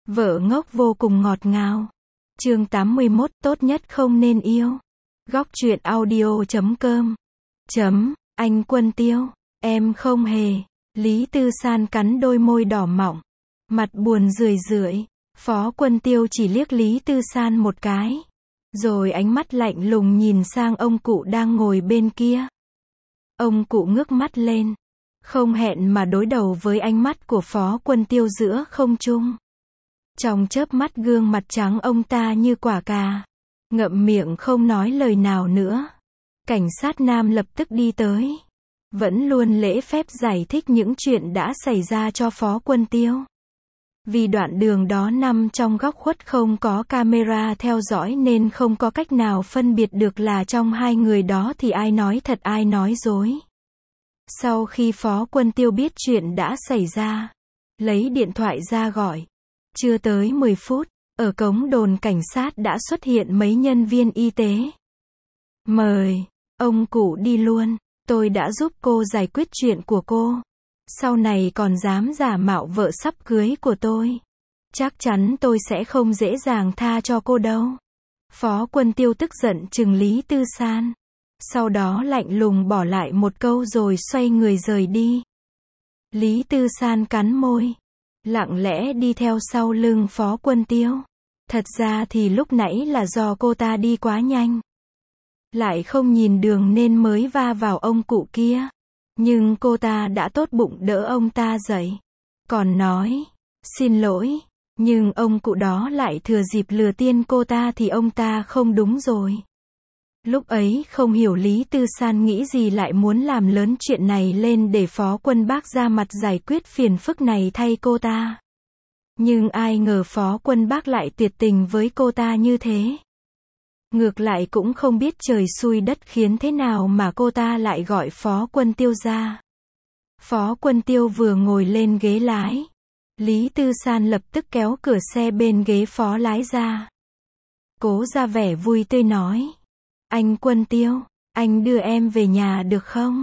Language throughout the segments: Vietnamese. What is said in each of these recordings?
Vợ ngốc vô cùng ngọt ngào. Chương 81, tốt nhất không nên yêu. Góc truyện audio.com. Anh Quân Tiêu, em không hề. Lý Tư San cắn đôi môi đỏ mọng, mặt buồn rười rượi. Phó Quân Tiêu chỉ liếc Lý Tư San một cái, rồi ánh mắt lạnh lùng nhìn sang ông cụ đang ngồi bên kia. Ông cụ ngước mắt lên, không hẹn mà đối đầu với ánh mắt của Phó Quân Tiêu giữa không trung. Trong chớp mắt gương mặt trắng ông ta như quả cà, ngậm miệng không nói lời nào nữa. Cảnh sát nam lập tức đi tới, vẫn luôn lễ phép giải thích những chuyện đã xảy ra cho Phó Quân Tiêu. Vì đoạn đường đó nằm trong góc khuất không có camera theo dõi nên không có cách nào phân biệt được là trong hai người đó thì ai nói thật ai nói dối. Sau khi Phó Quân Tiêu biết chuyện đã xảy ra, lấy điện thoại ra gọi. Chưa tới 10 phút, ở cổng đồn cảnh sát đã xuất hiện mấy nhân viên y tế. Mời, ông cụ đi luôn, tôi đã giúp cô giải quyết chuyện của cô. Sau này còn dám giả mạo vợ sắp cưới của tôi, chắc chắn tôi sẽ không dễ dàng tha cho cô đâu. Phó Quân Tiêu tức giận trừng Lý Tư San. Sau đó lạnh lùng bỏ lại một câu rồi xoay người rời đi. Lý Tư San cắn môi, lặng lẽ đi theo sau lưng Phó Quân Tiêu. Thật ra thì lúc nãy là do cô ta đi quá nhanh, lại không nhìn đường nên mới va vào ông cụ kia. Nhưng cô ta đã tốt bụng đỡ ông ta dậy, còn nói, xin lỗi, nhưng ông cụ đó lại thừa dịp lừa tiên cô ta thì ông ta không đúng rồi. Lúc ấy không hiểu Lý Tư San nghĩ gì lại muốn làm lớn chuyện này lên để Phó Quân Bác ra mặt giải quyết phiền phức này thay cô ta. Nhưng ai ngờ Phó Quân Bác lại tuyệt tình với cô ta như thế. Ngược lại cũng không biết trời xui đất khiến thế nào mà cô ta lại gọi Phó Quân Tiêu ra. Phó Quân Tiêu vừa ngồi lên ghế lái, Lý Tư San lập tức kéo cửa xe bên ghế phó lái ra. Cố ra vẻ vui tươi nói, anh Quân Tiêu, anh đưa em về nhà được không?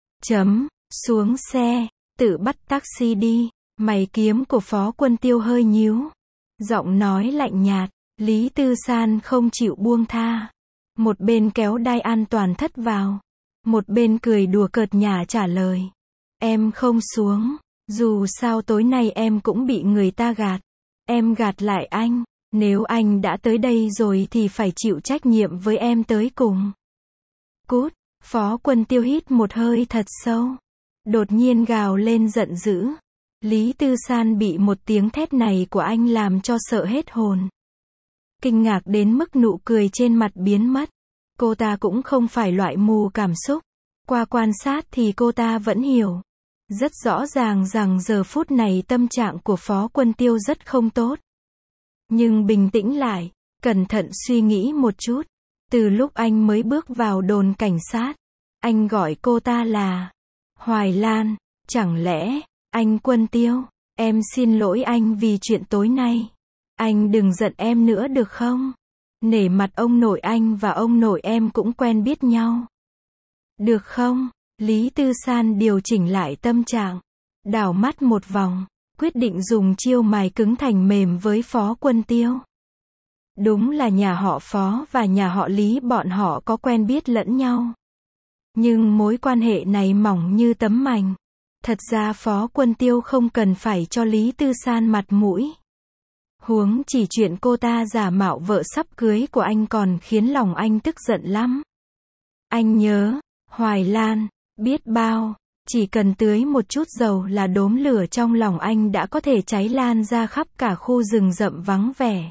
Xuống xe, tự bắt taxi đi. Mày kiếm của Phó Quân Tiêu hơi nhíu, giọng nói lạnh nhạt. Lý Tư San không chịu buông tha, một bên kéo đai an toàn thất vào, một bên cười đùa cợt nhả trả lời, em không xuống, dù sao tối nay em cũng bị người ta gạt, em gạt lại anh, nếu anh đã tới đây rồi thì phải chịu trách nhiệm với em tới cùng. Cút. Phó Quân Tiêu hít một hơi thật sâu, đột nhiên gào lên giận dữ. Lý Tư San bị một tiếng thét này của anh làm cho sợ hết hồn, kinh ngạc đến mức nụ cười trên mặt biến mất. Cô ta cũng không phải loại mù cảm xúc, qua quan sát thì cô ta vẫn hiểu rất rõ ràng rằng giờ phút này tâm trạng của Phó Quân Tiêu rất không tốt. Nhưng bình tĩnh lại, cẩn thận suy nghĩ một chút, từ lúc anh mới bước vào đồn cảnh sát, anh gọi cô ta là Hoài Lan. Chẳng lẽ, anh Quân Tiêu, em xin lỗi anh vì chuyện tối nay. Anh đừng giận em nữa được không? Nể mặt ông nội anh và ông nội em cũng quen biết nhau. Được không? Lý Tư San điều chỉnh lại tâm trạng, đảo mắt một vòng, quyết định dùng chiêu mài cứng thành mềm với Phó Quân Tiêu. Đúng là nhà họ Phó và nhà họ Lý bọn họ có quen biết lẫn nhau. Nhưng mối quan hệ này mỏng như tấm mành. Thật ra Phó Quân Tiêu không cần phải cho Lý Tư San mặt mũi. Huống chỉ chuyện cô ta giả mạo vợ sắp cưới của anh còn khiến lòng anh tức giận lắm. Anh nhớ, Hoài Lan, biết bao, chỉ cần tưới một chút dầu là đốm lửa trong lòng anh đã có thể cháy lan ra khắp cả khu rừng rậm vắng vẻ.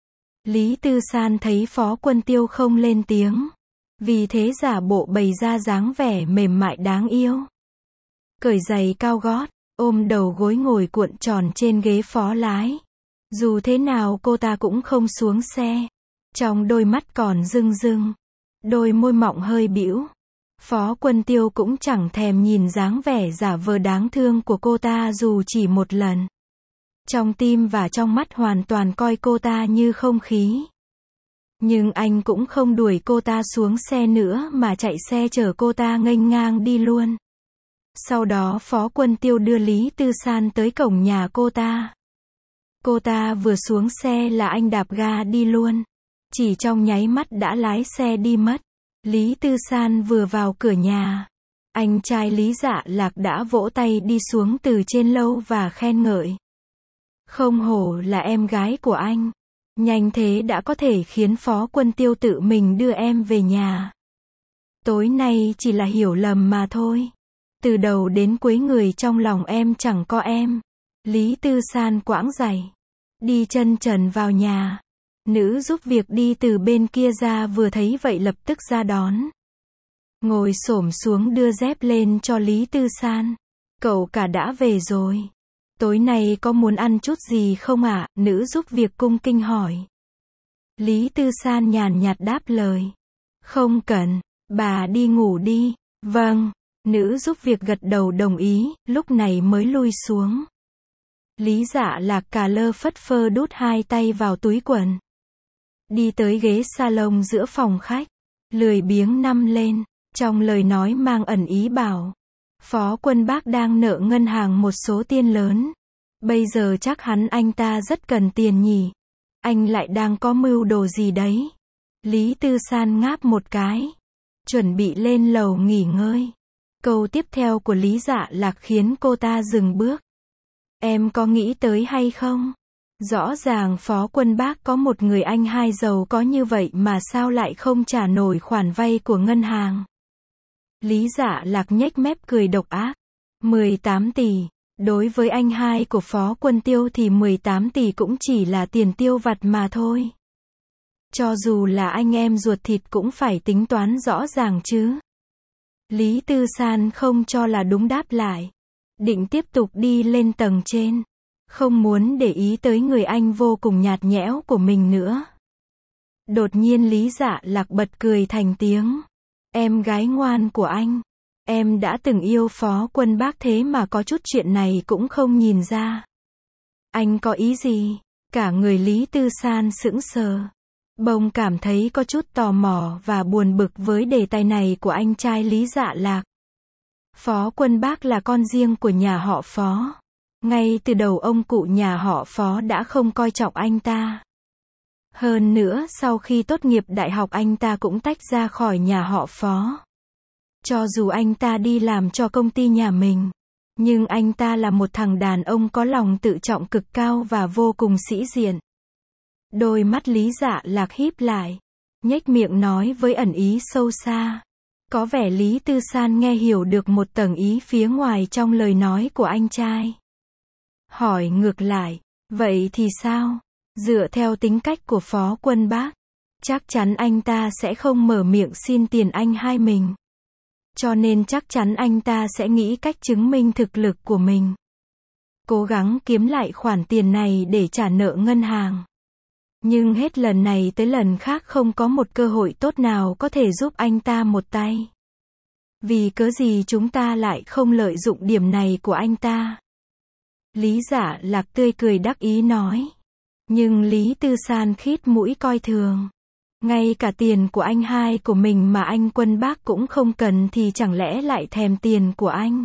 Lý Tư San thấy Phó Quân Tiêu không lên tiếng, vì thế giả bộ bày ra dáng vẻ mềm mại đáng yêu. Cởi giày cao gót, ôm đầu gối ngồi cuộn tròn trên ghế phó lái. Dù thế nào cô ta cũng không xuống xe. Trong đôi mắt còn rưng rưng, đôi môi mọng hơi bĩu. Phó Quân Tiêu cũng chẳng thèm nhìn dáng vẻ giả vờ đáng thương của cô ta dù chỉ một lần. Trong tim và trong mắt hoàn toàn coi cô ta như không khí. Nhưng anh cũng không đuổi cô ta xuống xe nữa mà chạy xe chở cô ta nghênh ngang đi luôn. Sau đó Phó Quân Tiêu đưa Lý Tư San tới cổng nhà cô ta. Cô ta vừa xuống xe là anh đạp ga đi luôn. Chỉ trong nháy mắt đã lái xe đi mất. Lý Tư San vừa vào cửa nhà, anh trai Lý Dạ Lạc đã vỗ tay đi xuống từ trên lâu và khen ngợi. Không hổ là em gái của anh. Nhanh thế đã có thể khiến Phó Quân Tiêu tự mình đưa em về nhà. Tối nay chỉ là hiểu lầm mà thôi. Từ đầu đến cuối người trong lòng em chẳng có em. Lý Tư San quãng giày, đi chân trần vào nhà. Nữ giúp việc đi từ bên kia ra vừa thấy vậy lập tức ra đón. Ngồi xổm xuống đưa dép lên cho Lý Tư San. Cậu cả đã về rồi. Tối nay có muốn ăn chút gì không ạ? Nữ giúp việc cung kinh hỏi. Lý Tư San nhàn nhạt đáp lời. Không cần, bà đi ngủ đi. Vâng, nữ giúp việc gật đầu đồng ý, lúc này mới lui xuống. Lý Dạ Lạc cà lơ phất phơ đút hai tay vào túi quần. Đi tới ghế salon giữa phòng khách. Lười biếng nằm lên. Trong lời nói mang ẩn ý bảo. Phó Quân Bác đang nợ ngân hàng một số tiền lớn. Bây giờ chắc anh ta rất cần tiền nhỉ. Anh lại đang có mưu đồ gì đấy. Lý Tư San ngáp một cái. Chuẩn bị lên lầu nghỉ ngơi. Câu tiếp theo của Lý Dạ Lạc khiến cô ta dừng bước. Em có nghĩ tới hay không? Rõ ràng Phó Quân Bác có một người anh hai giàu có như vậy mà sao lại không trả nổi khoản vay của ngân hàng? Lý Dạ Lạc nhếch mép cười độc ác. 18 tỷ. Đối với anh hai của Phó Quân Tiêu thì 18 tỷ cũng chỉ là tiền tiêu vặt mà thôi. Cho dù là anh em ruột thịt cũng phải tính toán rõ ràng chứ. Lý Tư San không cho là đúng đáp lại. Định tiếp tục đi lên tầng trên. Không muốn để ý tới người anh vô cùng nhạt nhẽo của mình nữa. Đột nhiên Lý Dạ Lạc bật cười thành tiếng. Em gái ngoan của anh. Em đã từng yêu Phó Quân Bác thế mà có chút chuyện này cũng không nhìn ra. Anh có ý gì? Cả người Lý Tư San sững sờ. Bỗng cảm thấy có chút tò mò và buồn bực với đề tài này của anh trai Lý Dạ Lạc. Phó Quân Bác là con riêng của nhà họ Phó. Ngay từ đầu ông cụ nhà họ Phó đã không coi trọng anh ta. Hơn nữa sau khi tốt nghiệp đại học anh ta cũng tách ra khỏi nhà họ Phó. Cho dù anh ta đi làm cho công ty nhà mình, nhưng anh ta là một thằng đàn ông có lòng tự trọng cực cao và vô cùng sĩ diện. Đôi mắt Lý Dạ Lạc híp lại, nhếch miệng nói với ẩn ý sâu xa. Có vẻ Lý Tư San nghe hiểu được một tầng ý phía ngoài trong lời nói của anh trai. Hỏi ngược lại, vậy thì sao? Dựa theo tính cách của Phó Quân Bác, chắc chắn anh ta sẽ không mở miệng xin tiền anh hai mình. Cho nên chắc chắn anh ta sẽ nghĩ cách chứng minh thực lực của mình. Cố gắng kiếm lại khoản tiền này để trả nợ ngân hàng. Nhưng hết lần này tới lần khác không có một cơ hội tốt nào có thể giúp anh ta một tay. Vì cớ gì chúng ta lại không lợi dụng điểm này của anh ta? Lý Dạ Lạc tươi cười đắc ý nói. Nhưng Lý Tư San khít mũi coi thường. Ngay cả tiền của anh hai của mình mà anh Quân Bác cũng không cần thì chẳng lẽ lại thèm tiền của anh?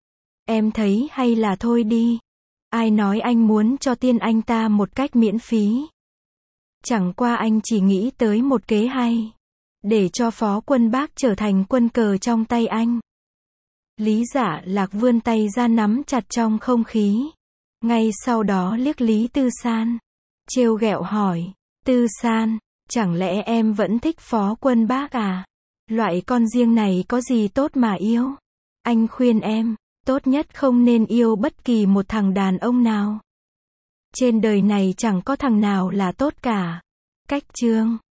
Em thấy hay là thôi đi. Ai nói anh muốn cho tiền anh ta một cách miễn phí? Chẳng qua anh chỉ nghĩ tới một kế hay. Để cho Phó Quân Bác trở thành quân cờ trong tay anh. Lý Dạ Lạc vươn tay ra nắm chặt trong không khí. Ngay sau đó liếc Lý Tư San. Trêu ghẹo hỏi. Tư San, chẳng lẽ em vẫn thích Phó Quân Bác à? Loại con riêng này có gì tốt mà yêu? Anh khuyên em, tốt nhất không nên yêu bất kỳ một thằng đàn ông nào. Trên đời này chẳng có thằng nào là tốt cả. Cách chương